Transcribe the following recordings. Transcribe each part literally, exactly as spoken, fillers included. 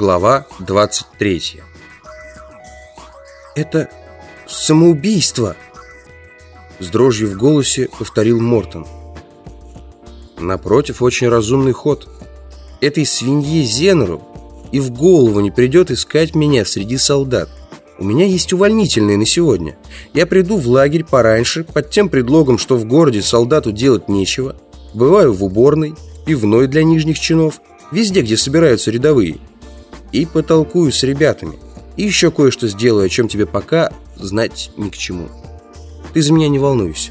Глава двадцать третья. «Это самоубийство!» С дрожью в голосе повторил Мортон. Напротив, очень разумный ход. Этой свинье Зенеру и в голову не придет искать меня среди солдат. У меня есть увольнительные на сегодня. Я приду в лагерь пораньше, под тем предлогом, что в городе солдату делать нечего. Бываю в уборной, пивной для нижних чинов, везде, где собираются рядовые. И потолкую с ребятами. И еще кое-что сделаю, о чем тебе пока знать ни к чему. Ты за меня не волнуйся.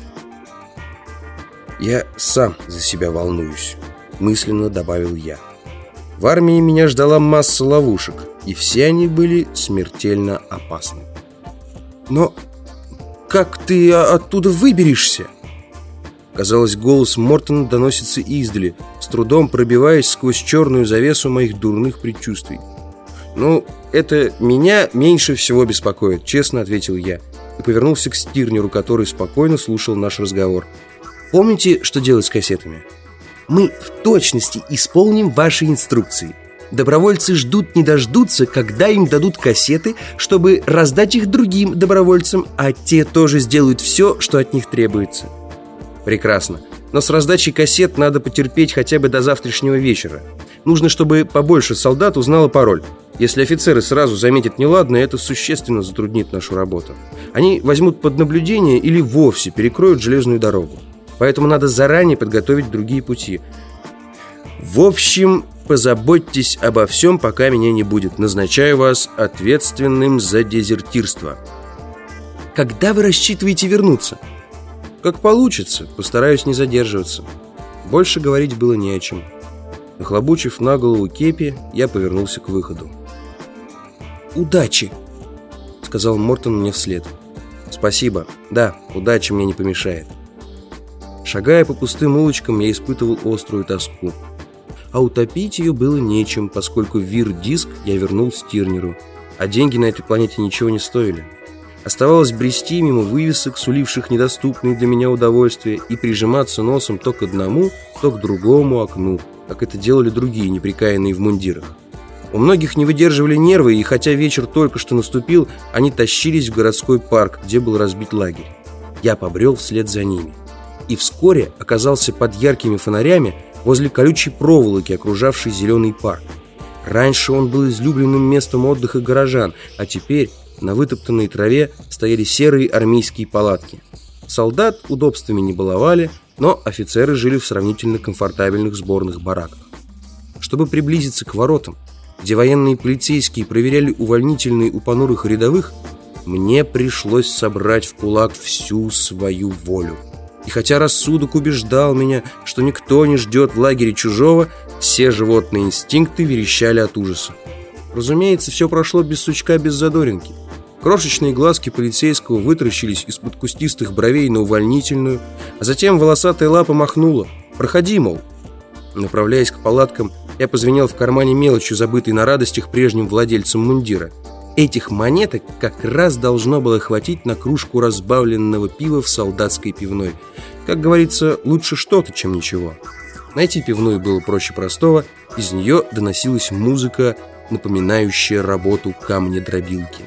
Я сам за себя волнуюсь, мысленно добавил я. В армии меня ждала масса ловушек, и все они были смертельно опасны. Но как ты оттуда выберешься? Казалось, голос Мортона доносится издали, с трудом пробиваясь сквозь черную завесу моих дурных предчувствий. «Ну, это меня меньше всего беспокоит», — честно ответил я и повернулся к Стирнеру, который спокойно слушал наш разговор. «Помните, что делать с кассетами? Мы в точности исполним ваши инструкции. Добровольцы ждут не дождутся, когда им дадут кассеты, чтобы раздать их другим добровольцам, а те тоже сделают все, что от них требуется». «Прекрасно. Но с раздачей кассет надо потерпеть хотя бы до завтрашнего вечера. Нужно, чтобы побольше солдат узнало пароль. Если офицеры сразу заметят неладное, это существенно затруднит нашу работу. Они возьмут под наблюдение или вовсе перекроют железную дорогу. Поэтому надо заранее подготовить другие пути. В общем, позаботьтесь обо всем, пока меня не будет. Назначаю вас ответственным за дезертирство». «Когда вы рассчитываете вернуться?» «Как получится. Постараюсь не задерживаться». Больше говорить было не о чем. Нахлобучив на голову кепи, я повернулся к выходу. «Удачи!» — сказал Мортон мне вслед. «Спасибо. Да, удача мне не помешает». Шагая по пустым улочкам, я испытывал острую тоску. А утопить ее было нечем, поскольку вир-диск я вернул Стирнеру, а деньги на этой планете ничего не стоили. Оставалось брести мимо вывесок, суливших недоступные для меня удовольствия, и прижиматься носом то к одному, то к другому окну, как это делали другие, неприкаянные в мундирах. У многих не выдерживали нервы, и хотя вечер только что наступил, они тащились в городской парк, где был разбит лагерь. Я побрел вслед за ними. И вскоре оказался под яркими фонарями возле колючей проволоки, окружавшей зеленый парк. Раньше он был излюбленным местом отдыха горожан, а теперь на вытоптанной траве стояли серые армейские палатки. Солдат удобствами не баловали, но офицеры жили в сравнительно комфортабельных сборных бараках. Чтобы приблизиться к воротам, где военные полицейские проверяли увольнительные у понурых рядовых, мне пришлось собрать в кулак всю свою волю. И хотя рассудок убеждал меня, что никто не ждет в лагере чужого, все животные инстинкты верещали от ужаса. Разумеется, все прошло без сучка, без задоринки. Крошечные глазки полицейского вытаращились из-под кустистых бровей на увольнительную, а затем волосатая лапа махнула: «Проходи, мол». Направляясь к палаткам, я позвенел в кармане мелочью, забытой на радостях прежним владельцем мундира. Этих монеток как раз должно было хватить на кружку разбавленного пива в солдатской пивной. Как говорится, лучше что-то, чем ничего. Найти пивную было проще простого. Из нее доносилась музыка, напоминающая работу камнедробилки.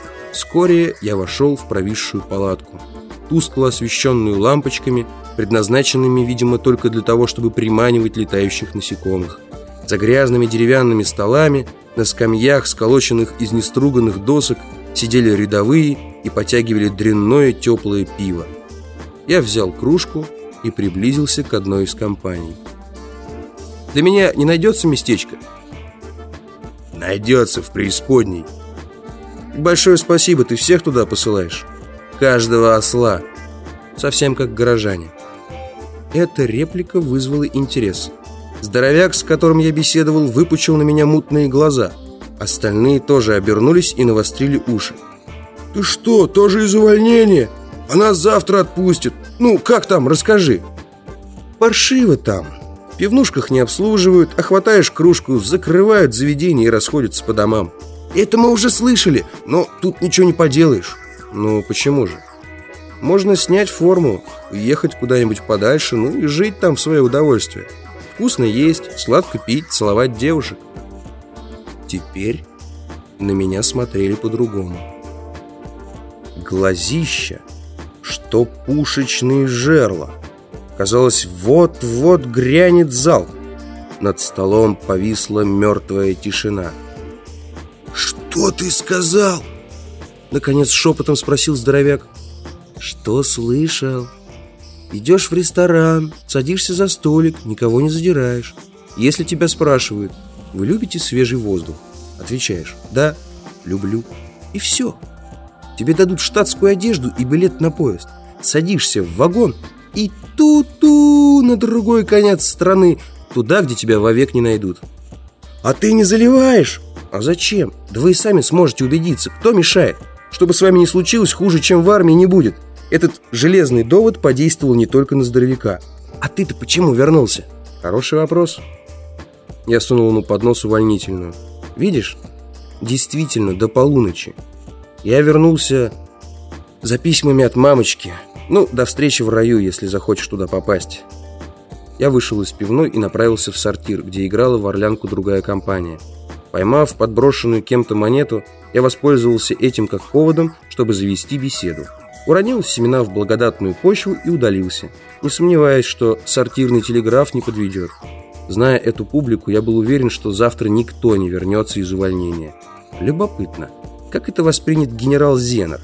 Вскоре я вошел в провисшую палатку, тускло освещенную лампочками, предназначенными, видимо, только для того, чтобы приманивать летающих насекомых. За грязными деревянными столами, на скамьях, сколоченных из неструганных досок, сидели рядовые и потягивали дрянное теплое пиво. Я взял кружку и приблизился к одной из компаний. «Для меня не найдется местечко?» «Найдется в преисподней». «Большое спасибо, ты всех туда посылаешь?» «Каждого осла. Совсем как горожане». Эта реплика вызвала интерес. Здоровяк, с которым я беседовал, выпучил на меня мутные глаза. Остальные тоже обернулись и навострили уши. «Ты что, тоже из увольнения? А нас завтра отпустят. Ну, как там, расскажи». «Паршиво там. В пивнушках не обслуживают, а хватаешь кружку, закрывают заведение и расходятся по домам». «Это мы уже слышали, но тут ничего не поделаешь». «Ну, почему же? Можно снять форму, уехать куда-нибудь подальше, ну и жить там в свое удовольствие. Вкусно есть, сладко пить, целовать девушек». Теперь на меня смотрели по-другому. Глазища, что пушечные жерла. Казалось, вот-вот грянет залп. Над столом повисла мертвая тишина. «Что ты сказал?» Наконец шепотом спросил здоровяк. «Что слышал? Идешь в ресторан, садишься за столик, никого не задираешь. Если тебя спрашивают: вы любите свежий воздух? Отвечаешь: да, люблю. И все. Тебе дадут штатскую одежду и билет на поезд. Садишься в вагон и ту-ту на другой конец страны, туда, где тебя вовек не найдут. А ты не заливаешь? А зачем? Да вы и сами сможете убедиться. Кто мешает? Чтобы с вами не случилось, хуже, чем в армии, не будет. Этот железный довод подействовал не только на здоровяка. А ты-то почему вернулся? Хороший вопрос. Я сунул ему под нос увольнительную. Видишь? Действительно, до полуночи. Я вернулся за письмами от мамочки. Ну, до встречи в раю, если захочешь туда попасть. Я вышел из пивной и направился в сортир, где играла в орлянку другая компания. Поймав подброшенную кем-то монету, я воспользовался этим как поводом, чтобы завести беседу. Уронил семена в благодатную почву и удалился, не сомневаясь, что сортирный телеграф не подведет. Зная эту публику, я был уверен, что завтра никто не вернется из увольнения. Любопытно, как это воспринят генерал Зенер?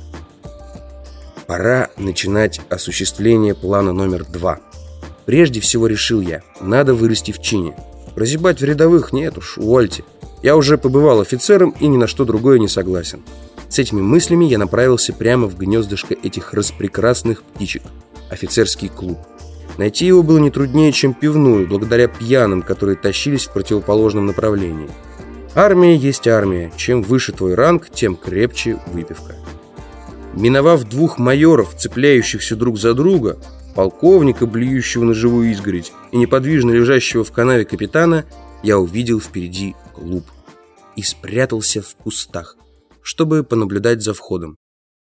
Пора начинать осуществление плана номер два. Прежде всего, решил я, надо вырасти в чине. Прозябать в рядовых нет уж, увольте. Я уже побывал офицером и ни на что другое не согласен. С этими мыслями я направился прямо в гнездышко этих распрекрасных птичек – офицерский клуб. Найти его было не труднее, чем пивную, благодаря пьяным, которые тащились в противоположном направлении. Армия есть армия. Чем выше твой ранг, тем крепче выпивка. Миновав двух майоров, цепляющихся друг за друга, полковника, блюющего на живую изгородь, и неподвижно лежащего в канаве капитана, я увидел впереди клуб и спрятался в кустах, чтобы понаблюдать за входом.